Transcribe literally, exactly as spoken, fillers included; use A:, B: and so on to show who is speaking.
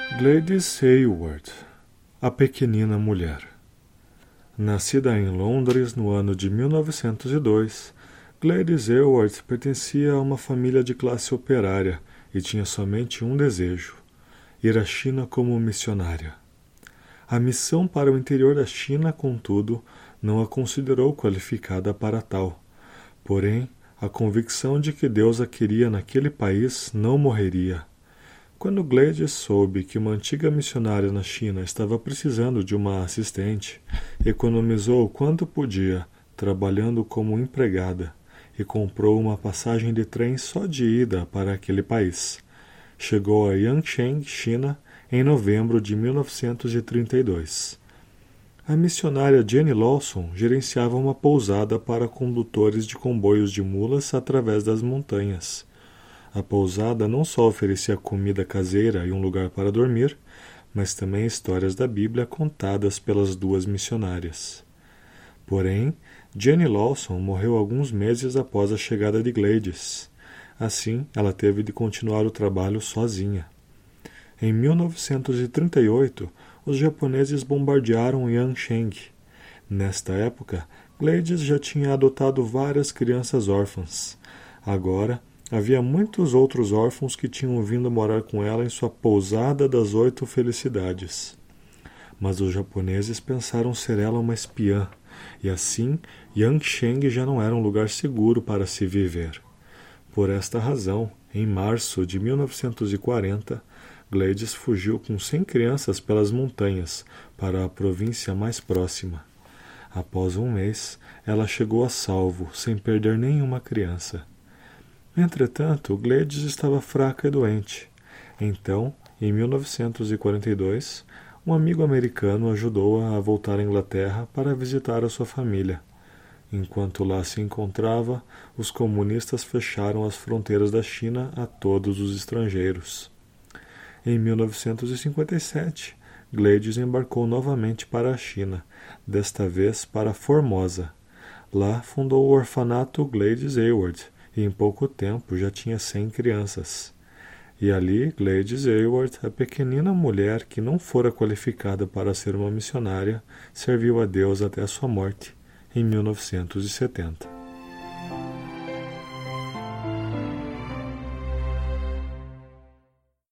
A: Gladys Aylward, a pequenina mulher. Nascida em Londres no ano de mil novecentos e dois, Gladys Aylward pertencia a uma família de classe operária e tinha somente um desejo: ir à China como missionária. A missão para o interior da China, contudo, não a considerou qualificada para tal. Porém, a convicção de que Deus a queria naquele país não morreria. Quando Gladys soube que uma antiga missionária na China estava precisando de uma assistente, economizou o quanto podia, trabalhando como empregada, e comprou uma passagem de trem só de ida para aquele país. Chegou a Yancheng, China, em novembro de mil novecentos e trinta e dois. A missionária Jenny Lawson gerenciava uma pousada para condutores de comboios de mulas através das montanhas. A pousada não só oferecia comida caseira e um lugar para dormir, mas também histórias da Bíblia contadas pelas duas missionárias. Porém, Jenny Lawson morreu alguns meses após a chegada de Gladys. Assim, ela teve de continuar o trabalho sozinha. Em mil novecentos e trinta e oito, os japoneses bombardearam Yancheng. Nesta época, Gladys já tinha adotado várias crianças órfãs. Agora, havia muitos outros órfãos que tinham vindo morar com ela em sua pousada das oito felicidades. Mas os japoneses pensaram ser ela uma espiã, e assim Yancheng já não era um lugar seguro para se viver. Por esta razão, em março de mil novecentos e quarenta, Gladys fugiu com cem crianças pelas montanhas para a província mais próxima. Após um mês, ela chegou a salvo, sem perder nenhuma criança. Entretanto, Gladys estava fraca e doente. Então, em mil novecentos e quarenta e dois, um amigo americano ajudou-a a voltar à Inglaterra para visitar a sua família. Enquanto lá se encontrava, os comunistas fecharam as fronteiras da China a todos os estrangeiros. Em mil novecentos e cinquenta e sete, Gladys embarcou novamente para a China, desta vez para Formosa. Lá fundou o orfanato Gladys Aylward, e em pouco tempo já tinha cem crianças. E ali, Gladys Aylward, a pequenina mulher que não fora qualificada para ser uma missionária, serviu a Deus até a sua morte, em mil novecentos e setenta.